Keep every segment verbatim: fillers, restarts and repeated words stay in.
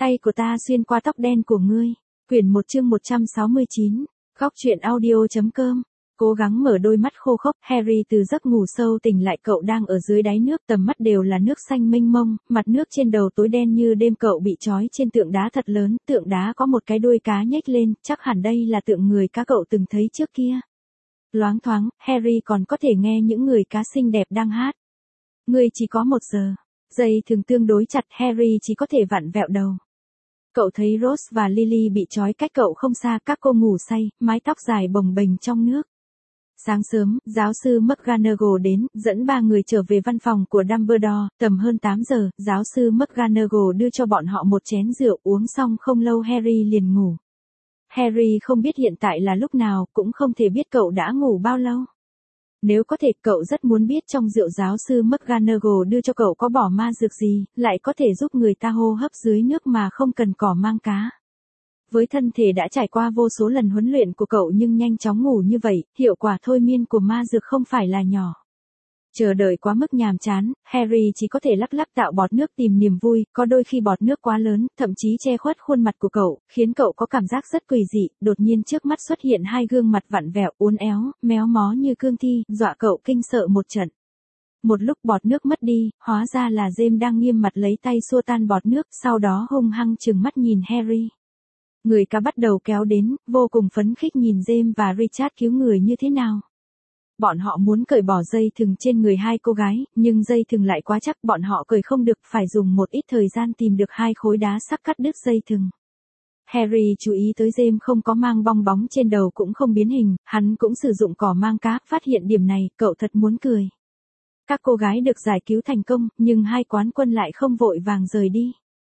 Tay của ta xuyên qua tóc đen của ngươi. Quyển một chương một trăm sáu mươi chín. Góc truyện audio.com. Cố gắng mở đôi mắt khô khốc, Harry từ giấc ngủ sâu tỉnh lại, cậu đang ở dưới đáy nước, tầm mắt đều là nước xanh mênh mông, mặt nước trên đầu tối đen như đêm, cậu bị trói trên tượng đá thật lớn, tượng đá có một cái đuôi cá nhếch lên, chắc hẳn đây là tượng người cá cậu từng thấy trước kia. Loáng thoáng, Harry còn có thể nghe những người cá xinh đẹp đang hát. Ngươi chỉ có một giờ. Dây thường tương đối chặt, Harry chỉ có thể vặn vẹo đầu. Cậu thấy Rose và Lily bị trói cách cậu không xa, các cô ngủ say, mái tóc dài bồng bềnh trong nước. Sáng sớm, giáo sư McGonagall đến, dẫn ba người trở về văn phòng của Dumbledore, tầm hơn tám giờ, giáo sư McGonagall đưa cho bọn họ một chén rượu, uống xong không lâu Harry liền ngủ. Harry không biết hiện tại là lúc nào, cũng không thể biết cậu đã ngủ bao lâu. Nếu có thể, cậu rất muốn biết trong rượu giáo sư McGonagall đưa cho cậu có bỏ ma dược gì, lại có thể giúp người ta hô hấp dưới nước mà không cần cỏ mang cá. Với thân thể đã trải qua vô số lần huấn luyện của cậu nhưng nhanh chóng ngủ như vậy, hiệu quả thôi miên của ma dược không phải là nhỏ. Chờ đợi quá mức nhàm chán, Harry chỉ có thể lắc lắc tạo bọt nước tìm niềm vui, có đôi khi bọt nước quá lớn, thậm chí che khuất khuôn mặt của cậu, khiến cậu có cảm giác rất quỷ dị, đột nhiên trước mắt xuất hiện hai gương mặt vặn vẹo, uốn éo, méo mó như cương thi, dọa cậu kinh sợ một trận. Một lúc bọt nước mất đi, hóa ra là James đang nghiêm mặt lấy tay xua tan bọt nước, sau đó hung hăng trừng mắt nhìn Harry. Người cá bắt đầu kéo đến, vô cùng phấn khích nhìn James và Richard cứu người như thế nào. Bọn họ muốn cởi bỏ dây thừng trên người hai cô gái, nhưng dây thừng lại quá chắc, bọn họ cởi không được, phải dùng một ít thời gian tìm được hai khối đá sắc cắt đứt dây thừng. Harry chú ý tới James không có mang bong bóng trên đầu, cũng không biến hình, hắn cũng sử dụng cỏ mang cá, phát hiện điểm này, cậu thật muốn cười. Các cô gái được giải cứu thành công, nhưng hai quán quân lại không vội vàng rời đi.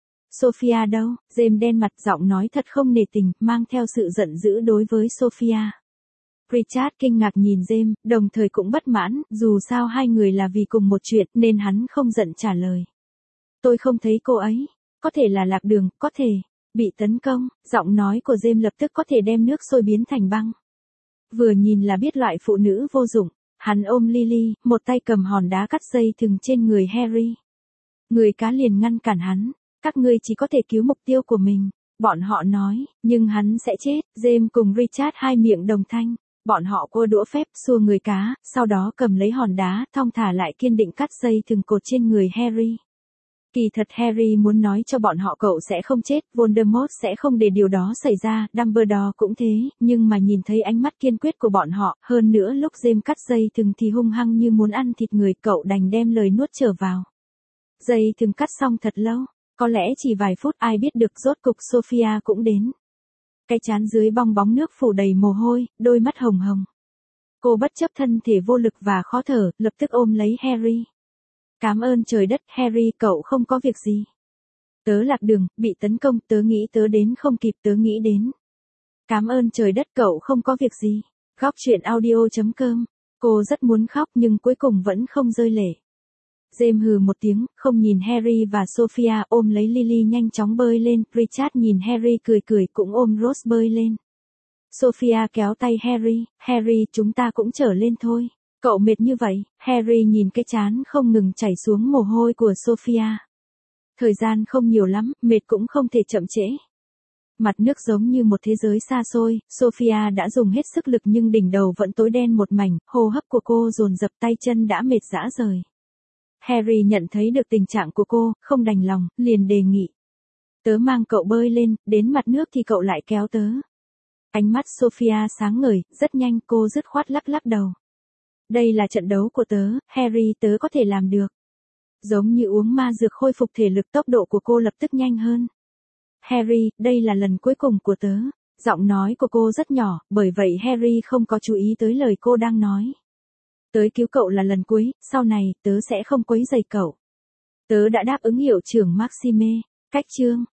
Sophia đâu? James đen mặt, giọng nói thật không nể tình, mang theo sự giận dữ đối với Sophia. Richard kinh ngạc nhìn James, đồng thời cũng bất mãn, dù sao hai người là vì cùng một chuyện nên hắn không giận trả lời. Tôi không thấy cô ấy, có thể là lạc đường, có thể bị tấn công, giọng nói của James lập tức có thể đem nước sôi biến thành băng. Vừa nhìn là biết loại phụ nữ vô dụng, hắn ôm Lily, một tay cầm hòn đá cắt dây thừng trên người Harry. Người cá liền ngăn cản hắn, các ngươi chỉ có thể cứu mục tiêu của mình, bọn họ nói, nhưng hắn sẽ chết. James cùng Richard hai miệng đồng thanh. Bọn họ cua đũa phép xua người cá, sau đó cầm lấy hòn đá, thong thả lại kiên định cắt dây thừng cột trên người Harry. Kỳ thật Harry muốn nói cho bọn họ cậu sẽ không chết, Voldemort sẽ không để điều đó xảy ra, Dumbledore cũng thế, nhưng mà nhìn thấy ánh mắt kiên quyết của bọn họ, hơn nữa lúc James cắt dây thừng thì hung hăng như muốn ăn thịt người, cậu đành đem lời nuốt trở vào. Dây thừng cắt xong thật lâu, có lẽ chỉ vài phút, ai biết được rốt cục Sophia cũng đến. Cái trán dưới bong bóng nước phủ đầy mồ hôi, đôi mắt hồng hồng. Cô bất chấp thân thể vô lực và khó thở, lập tức ôm lấy Harry. Cảm ơn trời đất, Harry, cậu không có việc gì. Tớ lạc đường, bị tấn công, tớ nghĩ tớ đến không kịp, tớ nghĩ đến. Cảm ơn trời đất, cậu không có việc gì. Góc truyện audio.com. Cô rất muốn khóc nhưng cuối cùng vẫn không rơi lệ. James hừ một tiếng, không nhìn Harry và Sophia, ôm lấy Lily nhanh chóng bơi lên, Richard nhìn Harry cười cười cũng ôm Rose bơi lên. Sophia kéo tay Harry, Harry chúng ta cũng trở lên thôi, cậu mệt như vậy, Harry nhìn cái trán không ngừng chảy xuống mồ hôi của Sophia. Thời gian không nhiều lắm, mệt cũng không thể chậm trễ. Mặt nước giống như một thế giới xa xôi, Sophia đã dùng hết sức lực nhưng đỉnh đầu vẫn tối đen một mảnh, hô hấp của cô dồn dập, tay chân đã mệt rã rời. Harry nhận thấy được tình trạng của cô, không đành lòng, liền đề nghị. Tớ mang cậu bơi lên, đến mặt nước thì cậu lại kéo tớ. Ánh mắt Sophia sáng ngời, rất nhanh cô dứt khoát lắc lắc đầu. Đây là trận đấu của tớ, Harry, tớ có thể làm được. Giống như uống ma dược khôi phục thể lực, tốc độ của cô lập tức nhanh hơn. Harry, đây là lần cuối cùng của tớ. Giọng nói của cô rất nhỏ, bởi vậy Harry không có chú ý tới lời cô đang nói. Tới cứu cậu là lần cuối, sau này, tớ sẽ không quấy rầy cậu. Tớ đã đáp ứng hiệu trưởng Maxime. Cách chương.